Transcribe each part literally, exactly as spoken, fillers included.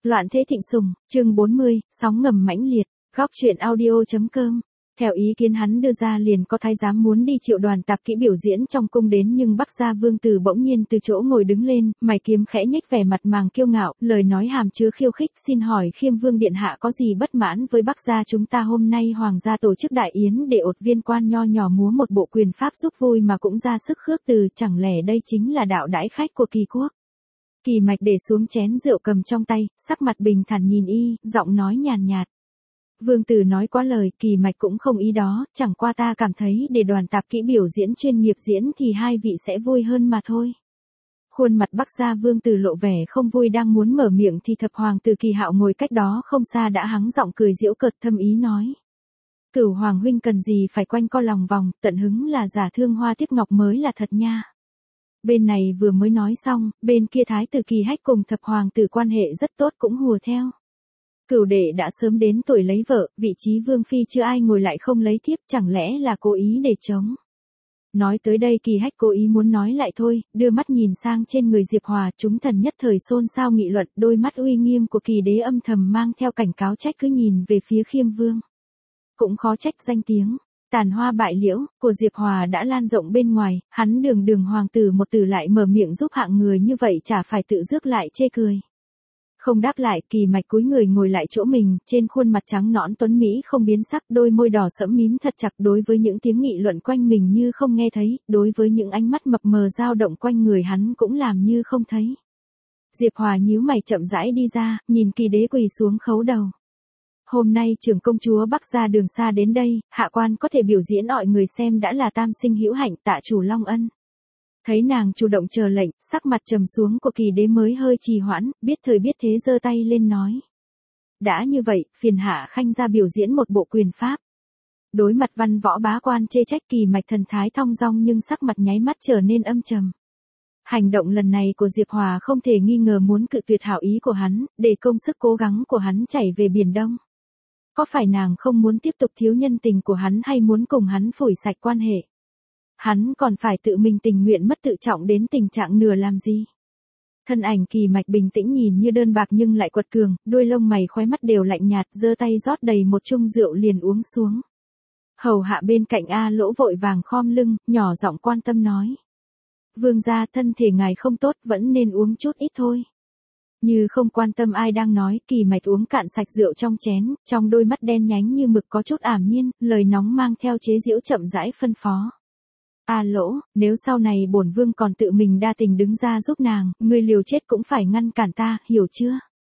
Loạn thế thịnh sùng, chương bốn mươi, sóng ngầm mãnh liệt, góc truyện audio.com. Theo ý kiến hắn đưa ra liền có thái giám muốn đi triệu đoàn tạp kỹ biểu diễn trong cung đến, nhưng Bắc Gia Vương Tử bỗng nhiên từ chỗ ngồi đứng lên, mày kiếm khẽ nhếch, vẻ mặt màng kiêu ngạo, lời nói hàm chứa khiêu khích. Xin hỏi Khiêm Vương điện hạ có gì bất mãn với Bắc Gia chúng ta? Hôm nay hoàng gia tổ chức đại yến để ột viên quan nho nhỏ múa một bộ quyền pháp giúp vui mà cũng ra sức khước từ, chẳng lẽ đây chính là đạo đãi khách của Kỳ quốc? Kỳ Mạch để xuống chén rượu cầm trong tay, sắc mặt bình thản nhìn y, giọng nói nhàn nhạt. Vương Tử nói quá lời, Kỳ Mạch cũng không ý đó, chẳng qua ta cảm thấy để đoàn tạp kỹ biểu diễn chuyên nghiệp diễn thì hai vị sẽ vui hơn mà thôi. Khuôn mặt Bắc Gia Vương Tử lộ vẻ không vui, đang muốn mở miệng thì thập hoàng tử Kỳ Hạo ngồi cách đó không xa đã hắng giọng cười giễu cợt, thâm ý nói. Cửu hoàng huynh cần gì phải quanh co lòng vòng, tận hứng là giả thương hoa tiếc ngọc mới là thật nha. Bên này vừa mới nói xong, bên kia thái tử Kỳ Hách cùng thập hoàng tử quan hệ rất tốt cũng hùa theo. Cửu đệ đã sớm đến tuổi lấy vợ, vị trí vương phi chưa ai ngồi lại không lấy tiếp, chẳng lẽ là cố ý để chống. Nói tới đây Kỳ Hách cố ý muốn nói lại thôi, đưa mắt nhìn sang trên người Diệp Hòa, chúng thần nhất thời xôn xao nghị luận, đôi mắt uy nghiêm của Kỳ đế âm thầm mang theo cảnh cáo trách cứ nhìn về phía Khiêm Vương. Cũng khó trách danh tiếng tàn hoa bại liễu của Diệp Hòa đã lan rộng bên ngoài, hắn đường đường hoàng tử một từ lại mở miệng giúp hạng người như vậy, chả phải tự rước lại chê cười. Không đáp lại, Kỳ Mạch cúi người ngồi lại chỗ mình, trên khuôn mặt trắng nõn tuấn mỹ không biến sắc, đôi môi đỏ sẫm mím thật chặt, đối với những tiếng nghị luận quanh mình như không nghe thấy, đối với những ánh mắt mập mờ dao động quanh người hắn cũng làm như không thấy. Diệp Hòa nhíu mày chậm rãi đi ra, nhìn Kỳ đế quỳ xuống khấu đầu. Hôm nay trưởng công chúa Bắc Gia đường xa đến đây, hạ quan có thể biểu diễn mọi người xem đã là tam sinh hữu hạnh, tạ chủ long ân. Thấy nàng chủ động chờ lệnh, sắc mặt trầm xuống của Kỳ đế mới hơi trì hoãn, biết thời biết thế giơ tay lên nói. Đã như vậy, phiền hạ khanh ra biểu diễn một bộ quyền pháp. Đối mặt văn võ bá quan chê trách, Kỳ Mạch thần thái thong dong nhưng sắc mặt nháy mắt trở nên âm trầm. Hành động lần này của Diệp Hòa không thể nghi ngờ muốn cự tuyệt hảo ý của hắn, để công sức cố gắng của hắn chảy về biển đông. Có phải nàng không muốn tiếp tục thiếu nhân tình của hắn hay muốn cùng hắn phủi sạch quan hệ? Hắn còn phải tự mình tình nguyện mất tự trọng đến tình trạng nửa làm gì? Thân ảnh Kỳ Mạch bình tĩnh nhìn như đơn bạc nhưng lại quật cường, đuôi lông mày khóe mắt đều lạnh nhạt, giơ tay rót đầy một chung rượu liền uống xuống. Hầu hạ bên cạnh A Lỗ vội vàng khom lưng, nhỏ giọng quan tâm nói. Vương gia, thân thể ngài không tốt, vẫn nên uống chút ít thôi. Như không quan tâm ai đang nói, Kỳ Mạch uống cạn sạch rượu trong chén, trong đôi mắt đen nhánh như mực có chút ảm nhiên, lời nóng mang theo chế giễu chậm rãi phân phó. A Lỗ, nếu sau này bổn vương còn tự mình đa tình đứng ra giúp nàng, ngươi liều chết cũng phải ngăn cản ta, hiểu chưa?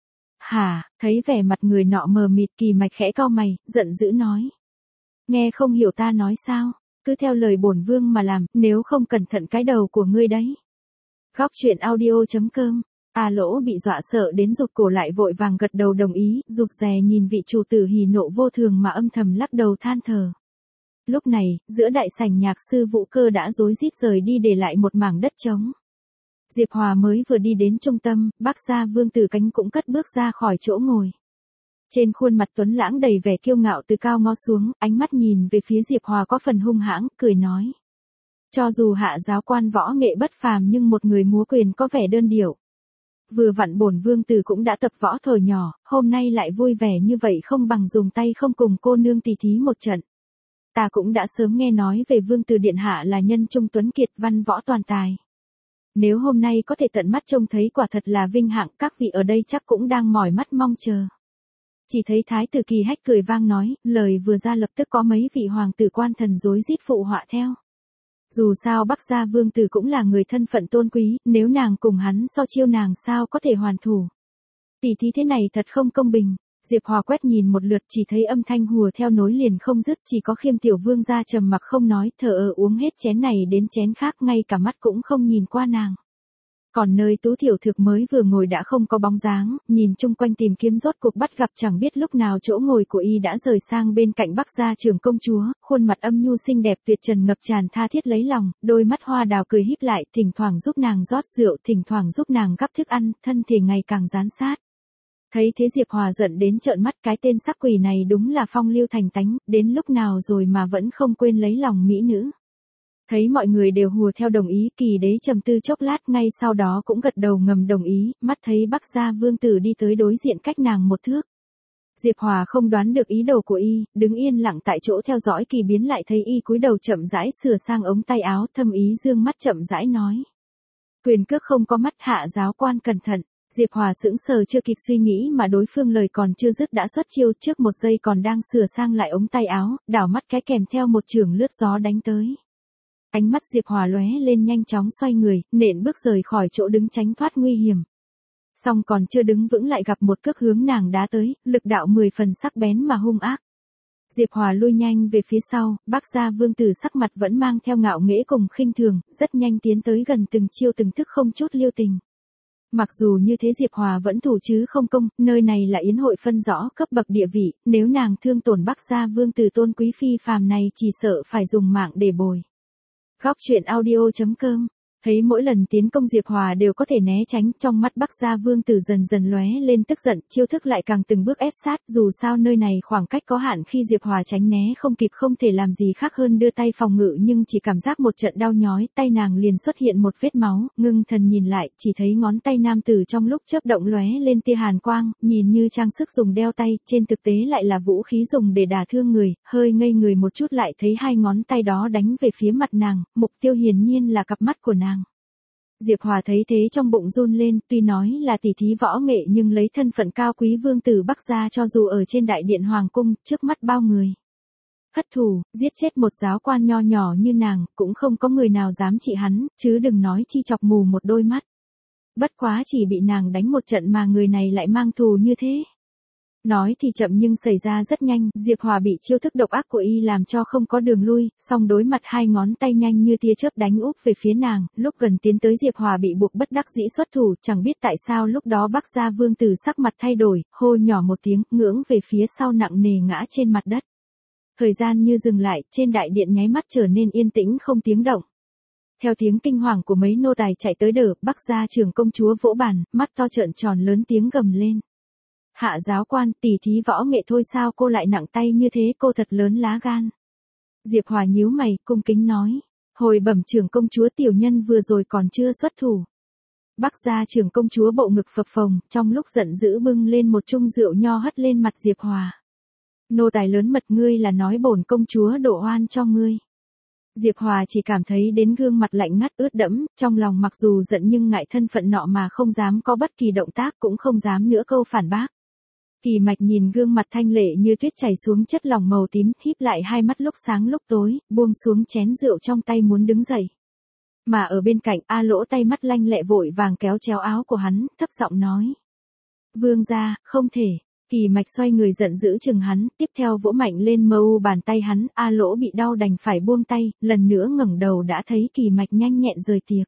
Hả? Thấy vẻ mặt người nọ mờ mịt, Kỳ Mạch khẽ cau mày, giận dữ nói. Nghe không hiểu ta nói sao? Cứ theo lời bổn vương mà làm, nếu không cẩn thận cái đầu của ngươi đấy. Góc truyện audio.com. A Lỗ bị dọa sợ đến rụt cổ lại, vội vàng gật đầu đồng ý, rụt rè nhìn vị chủ tử hỉ nộ vô thường mà âm thầm lắc đầu than thở. Lúc này, giữa đại sảnh nhạc sư Vũ Cơ đã rối rít rời đi để lại một mảng đất trống. Diệp Hòa mới vừa đi đến trung tâm, Bắc Gia Vương Tử cánh cũng cất bước ra khỏi chỗ ngồi. Trên khuôn mặt tuấn lãng đầy vẻ kiêu ngạo, từ cao ngó xuống, ánh mắt nhìn về phía Diệp Hòa có phần hung hãng, cười nói. Cho dù hạ giáo quan võ nghệ bất phàm nhưng một người múa quyền có vẻ đơn điệu. Vừa vặn bổn vương tử cũng đã tập võ thời nhỏ, hôm nay lại vui vẻ như vậy không bằng dùng tay không cùng cô nương tỉ thí một trận. Ta cũng đã sớm nghe nói về vương tử điện hạ là nhân trung tuấn kiệt, văn võ toàn tài. Nếu hôm nay có thể tận mắt trông thấy quả thật là vinh hạnh, các vị ở đây chắc cũng đang mỏi mắt mong chờ. Chỉ thấy thái tử Kỳ Hách cười vang nói, lời vừa ra lập tức có mấy vị hoàng tử quan thần rối rít phụ họa theo. Dù sao Bắc Gia Vương Tử cũng là người thân phận tôn quý, nếu nàng cùng hắn so chiêu nàng sao có thể hoàn thủ. Tỷ thí thế này thật không công bình. Diệp Hòa quét nhìn một lượt, chỉ thấy âm thanh hùa theo nối liền không dứt, chỉ có Khiêm tiểu vương gia trầm mặc không nói, thờ ơ uống hết chén này đến chén khác, ngay cả mắt cũng không nhìn qua nàng. Còn nơi Tú Tiểu Thực mới vừa ngồi đã không có bóng dáng, nhìn chung quanh tìm kiếm rốt cuộc bắt gặp, chẳng biết lúc nào chỗ ngồi của y đã rời sang bên cạnh Bắc Gia trưởng công chúa, khuôn mặt âm nhu xinh đẹp tuyệt trần ngập tràn tha thiết lấy lòng, đôi mắt hoa đào cười híp lại, thỉnh thoảng giúp nàng rót rượu, thỉnh thoảng giúp nàng gắp thức ăn, thân thể ngày càng dán sát. Thấy thế Diệp Hòa giận đến trợn mắt, cái tên sắc quỷ này đúng là phong lưu thành tánh, đến lúc nào rồi mà vẫn không quên lấy lòng mỹ nữ. Thấy mọi người đều hùa theo đồng ý, Kỳ Đế trầm tư chốc lát, ngay sau đó cũng gật đầu ngầm đồng ý, mắt thấy Bắc Gia Vương tử đi tới đối diện cách nàng một thước. Diệp Hòa không đoán được ý đồ của y, đứng yên lặng tại chỗ theo dõi kỳ biến, lại thấy y cúi đầu chậm rãi sửa sang ống tay áo, thâm ý dương mắt chậm rãi nói. Quyền cước không có mắt, hạ giáo quan cẩn thận. Diệp Hòa sững sờ, chưa kịp suy nghĩ mà đối phương lời còn chưa dứt đã xuất chiêu, trước một giây còn đang sửa sang lại ống tay áo, đảo mắt cái kèm theo một chưởng lướt gió đánh tới. Ánh mắt Diệp Hòa lóe lên, nhanh chóng xoay người, nện bước rời khỏi chỗ đứng tránh thoát nguy hiểm. Song còn chưa đứng vững lại gặp một cước hướng nàng đá tới, lực đạo mười phần sắc bén mà hung ác. Diệp Hòa lui nhanh về phía sau, Bắc Gia Vương tử sắc mặt vẫn mang theo ngạo nghễ cùng khinh thường, rất nhanh tiến tới gần, từng chiêu từng thức không chút lưu tình. Mặc dù như thế Diệp Hòa vẫn thủ chứ không công, nơi này là yến hội phân rõ cấp bậc địa vị, nếu nàng thương tổn Bắc Gia Vương tử tôn quý phi phàm này chỉ sợ phải dùng mạng để bồi. Góc truyện audio chấm com. Thấy mỗi lần tiến công Diệp Hòa đều có thể né tránh, trong mắt Bắc Gia Vương tử dần dần lóe lên tức giận, chiêu thức lại càng từng bước ép sát, dù sao nơi này khoảng cách có hạn, khi Diệp Hòa tránh né không kịp không thể làm gì khác hơn đưa tay phòng ngự, nhưng chỉ cảm giác một trận đau nhói, tay nàng liền xuất hiện một vết máu, ngưng thần nhìn lại, chỉ thấy ngón tay nam tử trong lúc chớp động lóe lên tia hàn quang, nhìn như trang sức dùng đeo tay, trên thực tế lại là vũ khí dùng để đả thương người, hơi ngây người một chút lại thấy hai ngón tay đó đánh về phía mặt nàng, mục tiêu hiển nhiên là cặp mắt của nàng. Diệp Hòa thấy thế trong bụng run lên, tuy nói là tỷ thí võ nghệ nhưng lấy thân phận cao quý vương tử Bắc gia, cho dù ở trên đại điện hoàng cung, trước mắt bao người hất thủ, giết chết một giáo quan nho nhỏ như nàng, cũng không có người nào dám trị hắn, chứ đừng nói chi chọc mù một đôi mắt. Bất quá chỉ bị nàng đánh một trận mà người này lại mang thù như thế. Nói thì chậm nhưng xảy ra rất nhanh, Diệp Hòa bị chiêu thức độc ác của y làm cho không có đường lui, song đối mặt hai ngón tay nhanh như tia chớp đánh úp về phía nàng, lúc gần tiến tới Diệp Hòa bị buộc bất đắc dĩ xuất thủ, chẳng biết tại sao lúc đó Bắc Gia Vương tử sắc mặt thay đổi, hô nhỏ một tiếng, ngưỡng về phía sau nặng nề ngã trên mặt đất. Thời gian như dừng lại, trên đại điện nháy mắt trở nên yên tĩnh không tiếng động. Theo tiếng kinh hoàng của mấy nô tài chạy tới đỡ, Bắc Gia trưởng công chúa vỗ bàn, mắt to trợn tròn lớn tiếng gầm lên. Hạ giáo quan, tỷ thí võ nghệ thôi sao cô lại nặng tay như thế, cô thật lớn lá gan. Diệp Hòa nhíu mày, cung kính nói. Hồi bẩm trưởng công chúa, tiểu nhân vừa rồi còn chưa xuất thủ. Bắc Gia trưởng công chúa bộ ngực phập phồng, trong lúc giận dữ bưng lên một chung rượu nho hất lên mặt Diệp Hòa. Nô tài lớn mật, ngươi là nói bổn công chúa đổ oan cho ngươi. Diệp Hòa chỉ cảm thấy đến gương mặt lạnh ngắt ướt đẫm, trong lòng mặc dù giận nhưng ngại thân phận nọ mà không dám có bất kỳ động tác, cũng không dám nữa câu phản bác. Kỳ Mạch nhìn gương mặt thanh lệ như tuyết chảy xuống chất lỏng màu tím, híp lại hai mắt lúc sáng lúc tối, buông xuống chén rượu trong tay muốn đứng dậy. Mà ở bên cạnh, A Lỗ tay mắt lanh lẹ vội vàng kéo chéo áo của hắn, thấp giọng nói. Vương gia, không thể. Kỳ Mạch xoay người giận dữ chừng hắn, tiếp theo vỗ mạnh lên mờ u bàn tay hắn, A Lỗ bị đau đành phải buông tay, lần nữa ngẩng đầu đã thấy Kỳ Mạch nhanh nhẹn rời tiệc.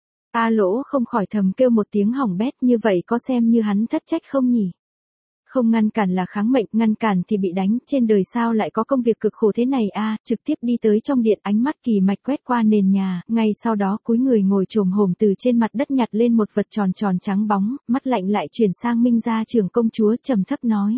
A Lỗ không khỏi thầm kêu một tiếng hỏng bét, như vậy có xem như hắn thất trách không nhỉ? Không ngăn cản là kháng mệnh, ngăn cản thì bị đánh, trên đời sao lại có công việc cực khổ thế này a? À, trực tiếp đi tới trong điện, ánh mắt Kỳ Mạch quét qua nền nhà, ngay sau đó cúi người ngồi chồm hổm từ trên mặt đất nhặt lên một vật tròn tròn trắng bóng, mắt lạnh lại chuyển sang Minh Gia trưởng công chúa, trầm thấp nói.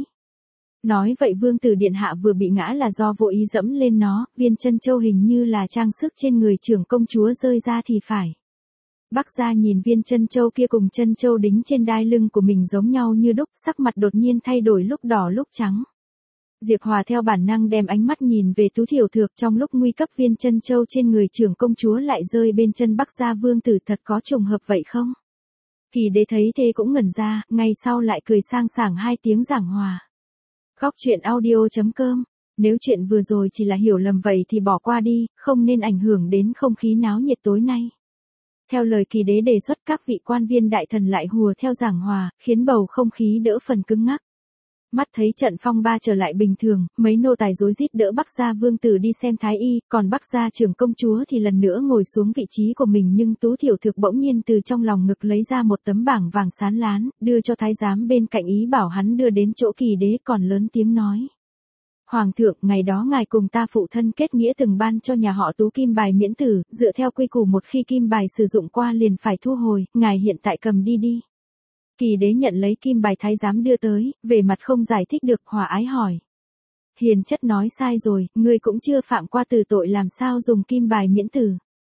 Nói vậy vương tử điện hạ vừa bị ngã là do vô ý dẫm lên nó, viên chân châu hình như là trang sức trên người trưởng công chúa rơi ra thì phải. Bắc Gia nhìn viên chân châu kia cùng chân châu đính trên đai lưng của mình giống nhau như đúc, sắc mặt đột nhiên thay đổi lúc đỏ lúc trắng. Diệp Hòa theo bản năng đem ánh mắt nhìn về Tú Thiểu Thược, trong lúc nguy cấp viên chân châu trên người trưởng công chúa lại rơi bên chân Bắc Gia vương tử, thật có trùng hợp vậy không? Kỳ Đế thấy thế cũng ngẩn ra, ngay sau lại cười sang sảng hai tiếng giảng hòa. Góc truyện audio chấm com. Nếu chuyện vừa rồi chỉ là hiểu lầm vậy thì bỏ qua đi, không nên ảnh hưởng đến không khí náo nhiệt tối nay. Theo lời Kỳ Đế đề xuất, các vị quan viên đại thần lại hùa theo giảng hòa, khiến bầu không khí đỡ phần cứng ngắc. Mắt thấy trận phong ba trở lại bình thường, mấy nô tài rối rít đỡ Bắc Gia vương tử đi xem thái y, còn Bắc Gia trưởng công chúa thì lần nữa ngồi xuống vị trí của mình, nhưng Tú Thiểu Thược bỗng nhiên từ trong lòng ngực lấy ra một tấm bảng vàng sán lán, đưa cho thái giám bên cạnh, ý bảo hắn đưa đến chỗ Kỳ Đế, còn lớn tiếng nói. Hoàng thượng, ngày đó ngài cùng ta phụ thân kết nghĩa từng ban cho nhà họ Tú kim bài miễn tử, dựa theo quy củ một khi kim bài sử dụng qua liền phải thu hồi, ngài hiện tại cầm đi đi. Kỳ Đế nhận lấy kim bài thái giám đưa tới, về mặt không giải thích được, hòa ái hỏi. Hiền chất nói sai rồi, ngươi cũng chưa phạm qua từ tội, làm sao dùng kim bài miễn tử.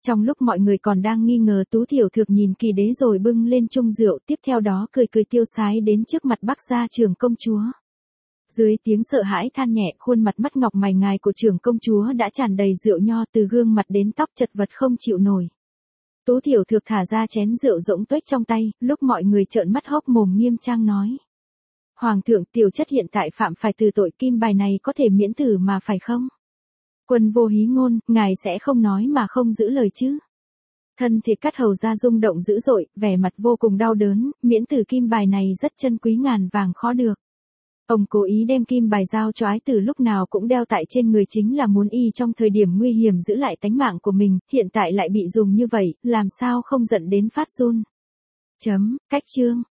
Trong lúc mọi người còn đang nghi ngờ, Tú Thiểu Thược nhìn Kỳ Đế rồi bưng lên chung rượu, tiếp theo đó cười cười tiêu sái đến trước mặt Bắc gia trưởng công chúa. Dưới tiếng sợ hãi than nhẹ, khuôn mặt mắt ngọc mày ngài của trưởng công chúa đã tràn đầy rượu nho, từ gương mặt đến tóc chật vật không chịu nổi. Tú Thiểu Thược thả ra chén rượu rỗng tuếch trong tay, lúc mọi người trợn mắt hốc mồm nghiêm trang nói: Hoàng thượng, tiểu chất hiện tại phạm phải từ tội, kim bài này có thể miễn tử mà phải không? Quân vô hí ngôn, ngài sẽ không nói mà không giữ lời chứ? Thân thể Cát Hầu ra rung động dữ dội, vẻ mặt vô cùng đau đớn, miễn tử kim bài này rất chân quý, ngàn vàng khó được. Ông cố ý đem kim bài giao cho ái tử lúc nào cũng đeo tại trên người, chính là muốn y trong thời điểm nguy hiểm giữ lại tánh mạng của mình, hiện tại lại bị dùng như vậy, làm sao không giận đến phát run. Chấm, cách chương.